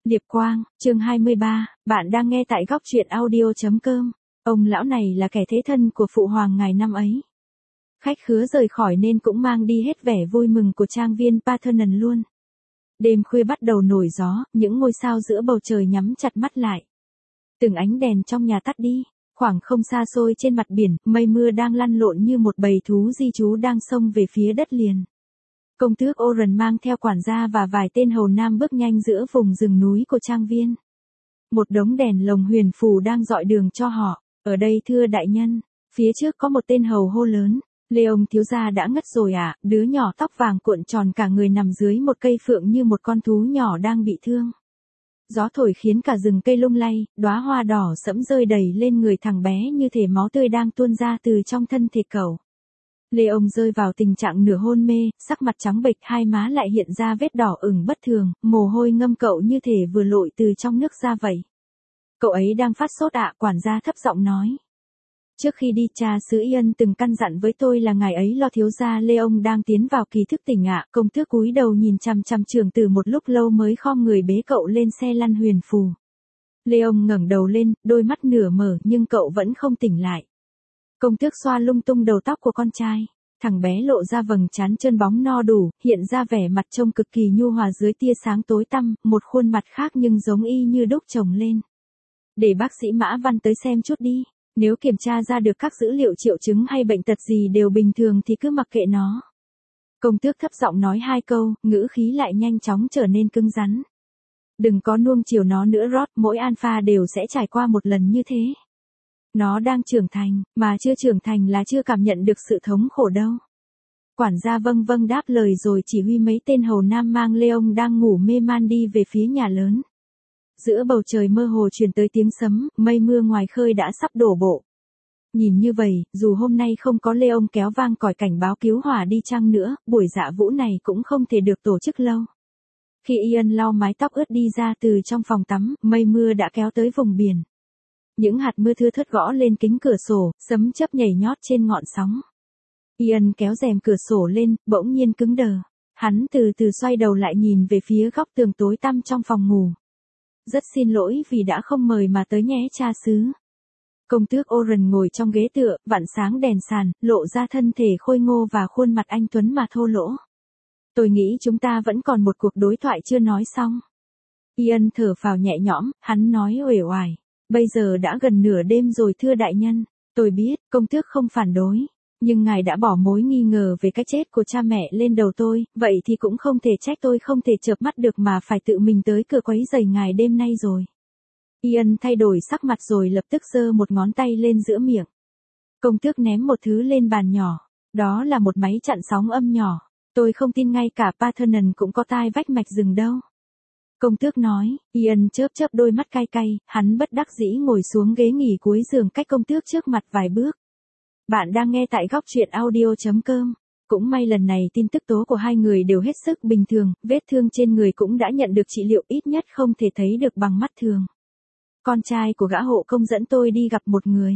Điệp Quang, chương 23, bạn đang nghe tại góc truyện audio.com. Ông lão này là kẻ thế thân của phụ hoàng ngài năm ấy. Khách khứa rời khỏi nên cũng mang đi hết vẻ vui mừng của trang viên Parthenon luôn. Đêm khuya bắt đầu nổi gió, những ngôi sao giữa bầu trời nhắm chặt mắt lại. Từng ánh đèn trong nhà tắt đi, khoảng không xa xôi trên mặt biển, mây mưa đang lăn lộn như một bầy thú di trú đang xông về phía đất liền. Công tước Oren mang theo quản gia và vài tên hầu nam bước nhanh giữa vùng rừng núi của trang viên. Một đống đèn lồng huyền phù đang dọi đường cho họ. Ở đây thưa đại nhân, phía trước có một tên hầu hô lớn. Leon thiếu gia đã ngất rồi à? Đứa nhỏ tóc vàng cuộn tròn cả người nằm dưới một cây phượng như một con thú nhỏ đang bị thương. Gió thổi khiến cả rừng cây lung lay, đóa hoa đỏ sẫm rơi đầy lên người thằng bé như thể máu tươi đang tuôn ra từ trong thân thể cậu. Leon rơi vào tình trạng nửa hôn mê, sắc mặt trắng bệch, hai má lại hiện ra vết đỏ ửng bất thường, mồ hôi ngâm cậu như thể vừa lội từ trong nước ra vậy. Cậu ấy đang phát sốt ạ, quản gia thấp giọng nói. Trước khi đi, cha xứ Ian từng căn dặn với tôi là ngài ấy lo thiếu gia Leon đang tiến vào kỳ thức tỉnh ạ. Công tước cúi đầu nhìn chằm chằm trưởng tử một lúc lâu mới khom người bế cậu lên xe lăn huyền phù. Leon ngẩng đầu lên, đôi mắt nửa mở nhưng cậu vẫn không tỉnh lại. Công tước xoa lung tung đầu tóc của con trai. Thằng bé lộ ra vầng trán trơn bóng no đủ, hiện ra vẻ mặt trông cực kỳ nhu hòa dưới tia sáng tối tăm, một khuôn mặt khác nhưng giống y như đúc chồng lên. Để bác sĩ Mã Văn tới xem chút đi. Nếu kiểm tra ra được các dữ liệu triệu chứng hay bệnh tật gì đều bình thường thì cứ mặc kệ nó. Công tước thấp giọng nói hai câu, ngữ khí lại nhanh chóng trở nên cứng rắn. Đừng có nuông chiều nó nữa Rod, mỗi alpha đều sẽ trải qua một lần như thế. Nó đang trưởng thành, mà chưa trưởng thành là chưa cảm nhận được sự thống khổ đâu. Quản gia vâng đáp lời rồi chỉ huy mấy tên hầu nam mang Leon đang ngủ mê man đi về phía nhà lớn. Giữa bầu trời mơ hồ truyền tới tiếng sấm, mây mưa ngoài khơi đã sắp đổ bộ. Nhìn như vậy, dù hôm nay không có Leon kéo vang còi cảnh báo cứu hỏa đi chăng nữa, buổi dạ vũ này cũng không thể được tổ chức lâu. Khi Ian lau mái tóc ướt đi ra từ trong phòng tắm, mây mưa đã kéo tới vùng biển. Những hạt mưa thưa thớt gõ lên kính cửa sổ, sấm chớp nhảy nhót trên ngọn sóng. Ian kéo rèm cửa sổ lên, bỗng nhiên cứng đờ. Hắn từ từ xoay đầu lại nhìn về phía góc tường tối tăm trong phòng ngủ. Rất xin lỗi vì đã không mời mà tới nhé cha xứ. Công tước Oren ngồi trong ghế tựa, vặn sáng đèn sàn, lộ ra thân thể khôi ngô và khuôn mặt anh tuấn mà thô lỗ. Tôi nghĩ chúng ta vẫn còn một cuộc đối thoại chưa nói xong. Ian thở phào nhẹ nhõm, hắn nói uể oải. Bây giờ đã gần nửa đêm rồi thưa đại nhân. Tôi biết, công tước không phản đối. Nhưng ngài đã bỏ mối nghi ngờ về cái chết của cha mẹ lên đầu tôi, vậy thì cũng không thể trách tôi không thể chợp mắt được mà phải tự mình tới cửa quấy rầy ngài đêm nay rồi. Ian thay đổi sắc mặt rồi lập tức giơ một ngón tay lên giữa miệng. Công tước ném một thứ lên bàn nhỏ. Đó là một máy chặn sóng âm nhỏ. Tôi không tin ngay cả Parthenon cũng có tai vách mạch rừng đâu. Công tước nói, Ian chớp đôi mắt cay cay, hắn bất đắc dĩ ngồi xuống ghế nghỉ cuối giường cách công tước trước mặt vài bước. Bạn đang nghe tại góc truyện audio.com. Cũng may lần này tin tức tố của hai người đều hết sức bình thường, vết thương trên người cũng đã nhận được trị liệu, ít nhất không thể thấy được bằng mắt thường. Con trai của gã hộ công dẫn tôi đi gặp một người.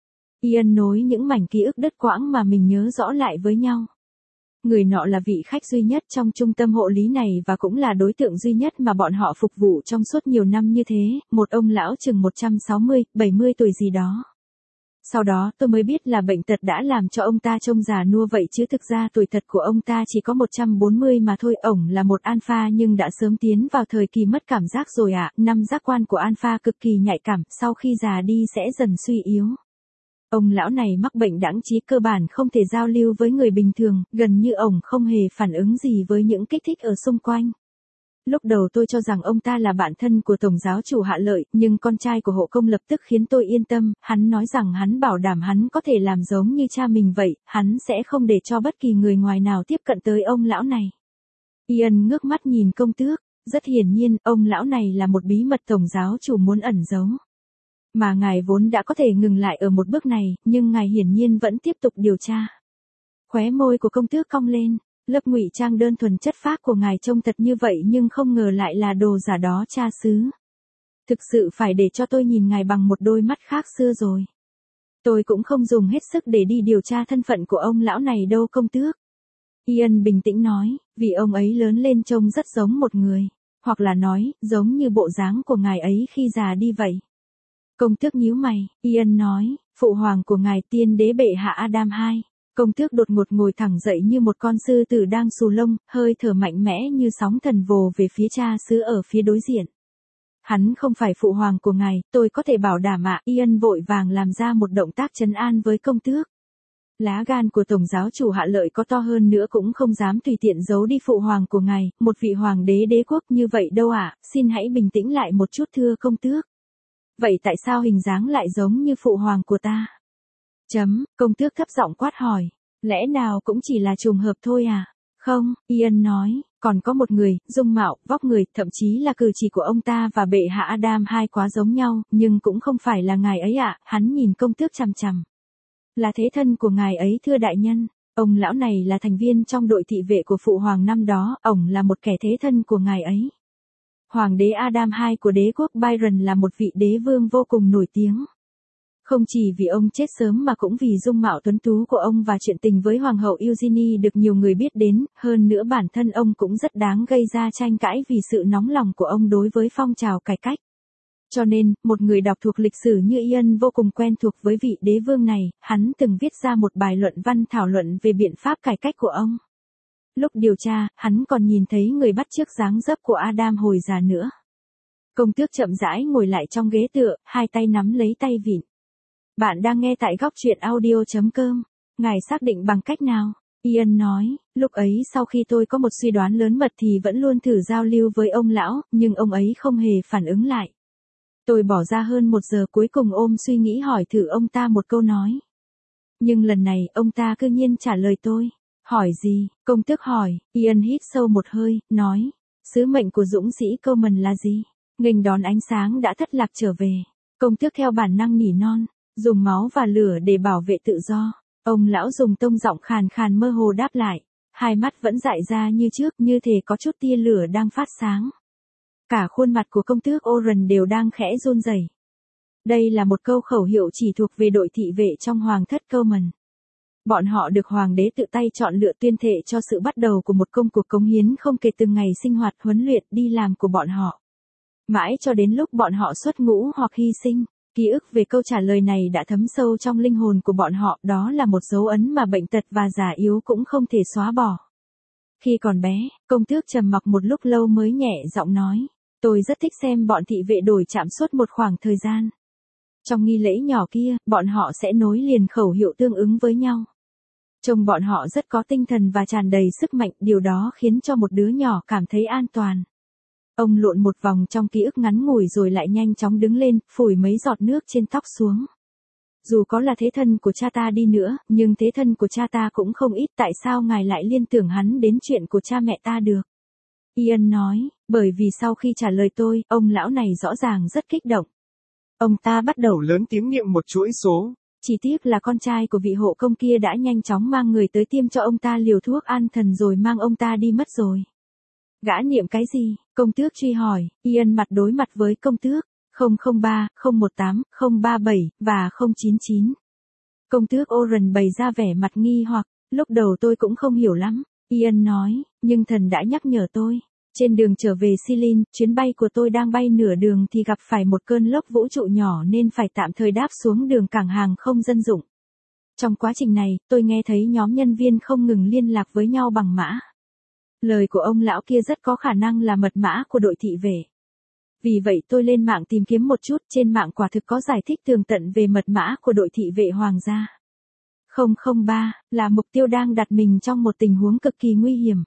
Ian nối những mảnh ký ức đứt quãng mà mình nhớ rõ lại với nhau. Người nọ là vị khách duy nhất trong trung tâm hộ lý này và cũng là đối tượng duy nhất mà bọn họ phục vụ trong suốt nhiều năm như thế, một ông lão chừng 160, 70 tuổi gì đó. Sau đó tôi mới biết là bệnh tật đã làm cho ông ta trông già nua vậy chứ thực ra tuổi thật của ông ta chỉ có 140 mà thôi. Ổng là một alpha nhưng đã sớm tiến vào thời kỳ mất cảm giác rồi ạ. Năm giác quan của alpha cực kỳ nhạy cảm, sau khi già đi sẽ dần suy yếu. Ông lão này mắc bệnh đãng trí, cơ bản không thể giao lưu với người bình thường, gần như ổng không hề phản ứng gì với những kích thích ở xung quanh. Lúc đầu tôi cho rằng ông ta là bạn thân của tổng giáo chủ Hạ Lợi, nhưng con trai của hộ công lập tức khiến tôi yên tâm, hắn nói rằng hắn bảo đảm hắn có thể làm giống như cha mình vậy, hắn sẽ không để cho bất kỳ người ngoài nào tiếp cận tới ông lão này. Ian ngước mắt nhìn công tước, rất hiển nhiên, ông lão này là một bí mật tổng giáo chủ muốn ẩn giấu. Mà ngài vốn đã có thể ngừng lại ở một bước này, nhưng ngài hiển nhiên vẫn tiếp tục điều tra. Khóe môi của công tước cong lên. Lớp ngụy trang đơn thuần chất phác của ngài trông thật như vậy nhưng không ngờ lại là đồ giả đó cha xứ. Thực sự phải để cho tôi nhìn ngài bằng một đôi mắt khác xưa rồi. Tôi cũng không dùng hết sức để đi điều tra thân phận của ông lão này đâu công tước. Ian bình tĩnh nói, vì ông ấy lớn lên trông rất giống một người. Hoặc là nói, giống như bộ dáng của ngài ấy khi già đi vậy. Công tước nhíu mày, Ian nói, phụ hoàng của ngài tiên đế bệ hạ Adam II. Công tước đột ngột ngồi thẳng dậy như một con sư tử đang xù lông, hơi thở mạnh mẽ như sóng thần vồ về phía cha xứ ở phía đối diện. Hắn không phải phụ hoàng của ngài, tôi có thể bảo đảm ạ. Ian vội vàng làm ra một động tác trấn an với công tước. Lá gan của tổng giáo chủ Hạ Lợi có to hơn nữa cũng không dám tùy tiện giấu đi phụ hoàng của ngài, một vị hoàng đế đế quốc như vậy đâu ạ, xin hãy bình tĩnh lại một chút thưa công tước. Vậy tại sao hình dáng lại giống như phụ hoàng của ta? Công tước thấp giọng quát hỏi, lẽ nào cũng chỉ là trùng hợp thôi à? Không, Ian nói, còn có một người, dung mạo, vóc người, thậm chí là cử chỉ của ông ta và bệ hạ Adam II quá giống nhau, nhưng cũng không phải là ngài ấy ạ. Hắn nhìn công tước chằm chằm. Là thế thân của ngài ấy thưa đại nhân, ông lão này là thành viên trong đội thị vệ của phụ hoàng năm đó, ổng là một kẻ thế thân của ngài ấy. Hoàng đế Adam II của đế quốc Byron là một vị đế vương vô cùng nổi tiếng. Không chỉ vì ông chết sớm mà cũng vì dung mạo tuấn tú của ông và chuyện tình với Hoàng hậu Eugenie được nhiều người biết đến, hơn nữa bản thân ông cũng rất đáng gây ra tranh cãi vì sự nóng lòng của ông đối với phong trào cải cách. Cho nên, một người đọc thuộc lịch sử như Ian vô cùng quen thuộc với vị đế vương này, hắn từng viết ra một bài luận văn thảo luận về biện pháp cải cách của ông. Lúc điều tra, hắn còn nhìn thấy người bắt chước dáng dấp của Adam hồi già nữa. Công tước chậm rãi ngồi lại trong ghế tựa, hai tay nắm lấy tay vịn. Bạn đang nghe tại góc truyện audio.com. Ngài xác định bằng cách nào? Ian nói, lúc ấy sau khi tôi có một suy đoán lớn mật thì vẫn luôn thử giao lưu với ông lão, nhưng ông ấy không hề phản ứng lại. Tôi bỏ ra hơn 1 giờ cuối cùng ôm suy nghĩ hỏi thử ông ta một câu nói. Nhưng lần này ông ta cư nhiên trả lời tôi. Hỏi gì? Công tước hỏi. Ian hít sâu một hơi, nói. Sứ mệnh của dũng sĩ Coleman là gì? Nghênh đón ánh sáng đã thất lạc trở về. Công tước theo bản năng nỉ non. Dùng máu và lửa để bảo vệ tự do. Ông lão dùng tông giọng khàn khàn mơ hồ đáp lại. Hai mắt vẫn dại ra như trước, như thể có chút tia lửa đang phát sáng. Cả khuôn mặt của công tước Oren đều đang khẽ run rẩy. Đây là một câu khẩu hiệu chỉ thuộc về đội thị vệ trong hoàng thất Coleman. Bọn họ được hoàng đế tự tay chọn lựa tuyên thệ cho sự bắt đầu của một công cuộc cống hiến không kể từng ngày sinh hoạt huấn luyện đi làm của bọn họ. Mãi cho đến lúc bọn họ xuất ngũ hoặc hy sinh, ký ức về câu trả lời này đã thấm sâu trong linh hồn của bọn họ, đó là một dấu ấn mà bệnh tật và già yếu cũng không thể xóa bỏ. Khi còn bé, công tước trầm mặc một lúc lâu mới nhẹ giọng nói, tôi rất thích xem bọn thị vệ đổi trạm suốt một khoảng thời gian. Trong nghi lễ nhỏ kia, bọn họ sẽ nối liền khẩu hiệu tương ứng với nhau. Trông bọn họ rất có tinh thần và tràn đầy sức mạnh, điều đó khiến cho một đứa nhỏ cảm thấy an toàn. Ông lộn một vòng trong ký ức ngắn ngủi rồi lại nhanh chóng đứng lên, phủi mấy giọt nước trên tóc xuống. Dù có là thế thân của cha ta đi nữa, nhưng thế thân của cha ta cũng không ít, tại sao ngài lại liên tưởng hắn đến chuyện của cha mẹ ta được? Ian nói, bởi vì sau khi trả lời tôi, ông lão này rõ ràng rất kích động. Ông ta bắt đầu lớn tiếng niệm một chuỗi số. Chỉ tiếc là con trai của vị hộ công kia đã nhanh chóng mang người tới tiêm cho ông ta liều thuốc an thần rồi mang ông ta đi mất rồi. Gã niệm cái gì? Công tước truy hỏi. Ian mặt đối mặt với công tước. 003, 018, 037, và 099. Công tước Oren bày ra vẻ mặt nghi hoặc. Lúc đầu tôi cũng không hiểu lắm. Ian nói, nhưng thần đã nhắc nhở tôi. Trên đường trở về Silin, chuyến bay của tôi đang bay nửa đường thì gặp phải một cơn lốc vũ trụ nhỏ nên phải tạm thời đáp xuống đường cảng hàng không dân dụng. Trong quá trình này, tôi nghe thấy nhóm nhân viên không ngừng liên lạc với nhau bằng mã. Lời của ông lão kia rất có khả năng là mật mã của đội thị vệ. Vì vậy tôi lên mạng tìm kiếm một chút, trên mạng quả thực có giải thích tường tận về mật mã của đội thị vệ hoàng gia. 003 là mục tiêu đang đặt mình trong một tình huống cực kỳ nguy hiểm.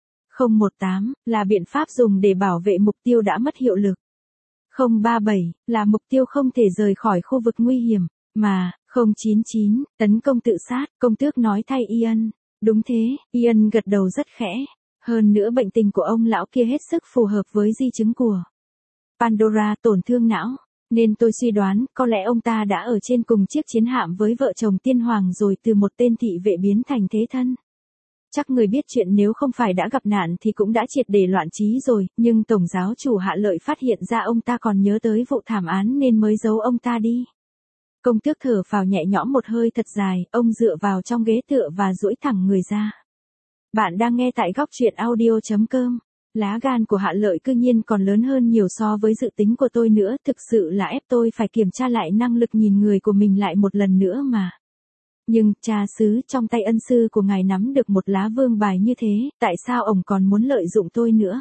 018 là biện pháp dùng để bảo vệ mục tiêu đã mất hiệu lực. 037 là mục tiêu không thể rời khỏi khu vực nguy hiểm, mà 099 tấn công tự sát, công tước nói thay Ian. Đúng thế, Ian gật đầu rất khẽ. Hơn nữa bệnh tình của ông lão kia hết sức phù hợp với di chứng của Pandora, tổn thương não. Nên tôi suy đoán, có lẽ ông ta đã ở trên cùng chiếc chiến hạm với vợ chồng tiên hoàng rồi từ một tên thị vệ biến thành thế thân. Chắc người biết chuyện nếu không phải đã gặp nạn thì cũng đã triệt để loạn trí rồi, nhưng Tổng giáo chủ Hạ Lợi phát hiện ra ông ta còn nhớ tới vụ thảm án nên mới giấu ông ta đi. Công tước thở phào nhẹ nhõm một hơi thật dài, ông dựa vào trong ghế tựa và duỗi thẳng người ra. Bạn đang nghe tại góc truyện audio.com. Lá gan của Hạ Lợi cư nhiên còn lớn hơn nhiều so với dự tính của tôi nữa, thực sự là ép tôi phải kiểm tra lại năng lực nhìn người của mình lại một lần nữa mà. Nhưng, cha xứ, trong tay ân sư của ngài nắm được một lá vương bài như thế, tại sao ổng còn muốn lợi dụng tôi nữa?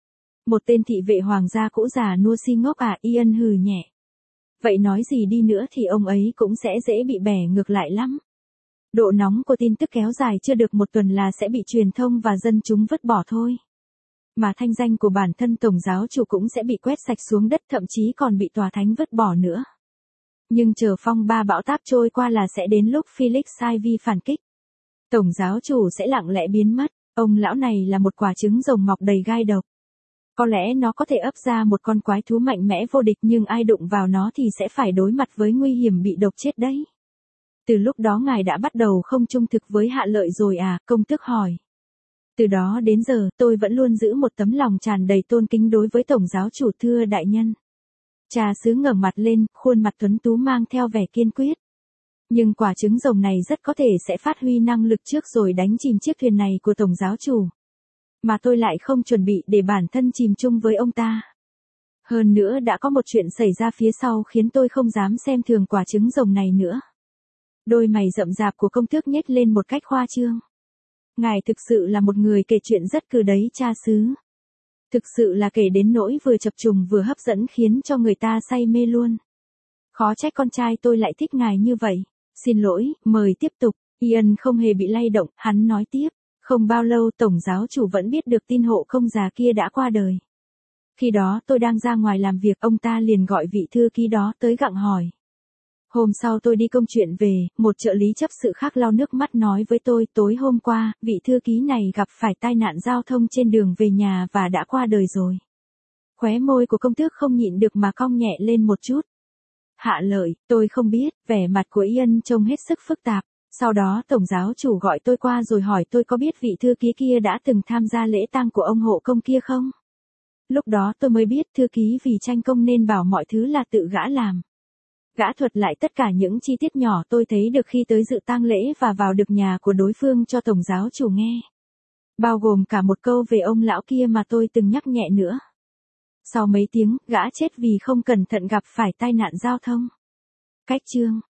Một tên thị vệ hoàng gia cũ già nua si ngốc à, Ian hừ nhẹ. Vậy nói gì đi nữa thì ông ấy cũng sẽ dễ bị bẻ ngược lại lắm. Độ nóng của tin tức kéo dài chưa được một tuần là sẽ bị truyền thông và dân chúng vứt bỏ thôi. Mà thanh danh của bản thân tổng giáo chủ cũng sẽ bị quét sạch xuống đất, thậm chí còn bị tòa thánh vứt bỏ nữa. Nhưng chờ phong ba bão táp trôi qua là sẽ đến lúc Felix Ivy phản kích. Tổng giáo chủ sẽ lặng lẽ biến mất, ông lão này là một quả trứng rồng mọc đầy gai độc. Có lẽ nó có thể ấp ra một con quái thú mạnh mẽ vô địch, nhưng ai đụng vào nó thì sẽ phải đối mặt với nguy hiểm bị độc chết đấy. Từ lúc đó ngài đã bắt đầu không trung thực với Hạ Lợi rồi à, công tước hỏi. Từ đó đến giờ, tôi vẫn luôn giữ một tấm lòng tràn đầy tôn kính đối với tổng giáo chủ, thưa đại nhân. Cha xứ ngẩng mặt lên, khuôn mặt tuấn tú mang theo vẻ kiên quyết. Nhưng quả trứng rồng này rất có thể sẽ phát huy năng lực trước rồi đánh chìm chiếc thuyền này của tổng giáo chủ. Mà tôi lại không chuẩn bị để bản thân chìm chung với ông ta. Hơn nữa đã có một chuyện xảy ra phía sau khiến tôi không dám xem thường quả trứng rồng này nữa. Đôi mày rậm rạp của công tước nhếch lên một cách khoa trương. Ngài thực sự là một người kể chuyện rất cừ đấy, cha xứ. Thực sự là kể đến nỗi vừa chập trùng vừa hấp dẫn khiến cho người ta say mê luôn. Khó trách con trai tôi lại thích ngài như vậy. Xin lỗi, mời tiếp tục. Ian không hề bị lay động, hắn nói tiếp. Không bao lâu tổng giáo chủ vẫn biết được tin hộ công già kia đã qua đời. Khi đó tôi đang ra ngoài làm việc, ông ta liền gọi vị thư ký đó tới gặng hỏi. Hôm sau tôi đi công chuyện về, một trợ lý chấp sự khác lau nước mắt nói với tôi, tối hôm qua, vị thư ký này gặp phải tai nạn giao thông trên đường về nhà và đã qua đời rồi. Khóe môi của công tước không nhịn được mà cong nhẹ lên một chút. Hạ Lợi, tôi không biết, vẻ mặt của Ian trông hết sức phức tạp. Sau đó tổng giáo chủ gọi tôi qua rồi hỏi tôi có biết vị thư ký kia đã từng tham gia lễ tang của ông hộ công kia không? Lúc đó tôi mới biết thư ký vì tranh công nên bảo mọi thứ là tự gã làm. Gã thuật lại tất cả những chi tiết nhỏ tôi thấy được khi tới dự tang lễ và vào được nhà của đối phương cho tổng giáo chủ nghe. Bao gồm cả một câu về ông lão kia mà tôi từng nhắc nhẹ nữa. Sau mấy tiếng, gã chết vì không cẩn thận gặp phải tai nạn giao thông. Cách chương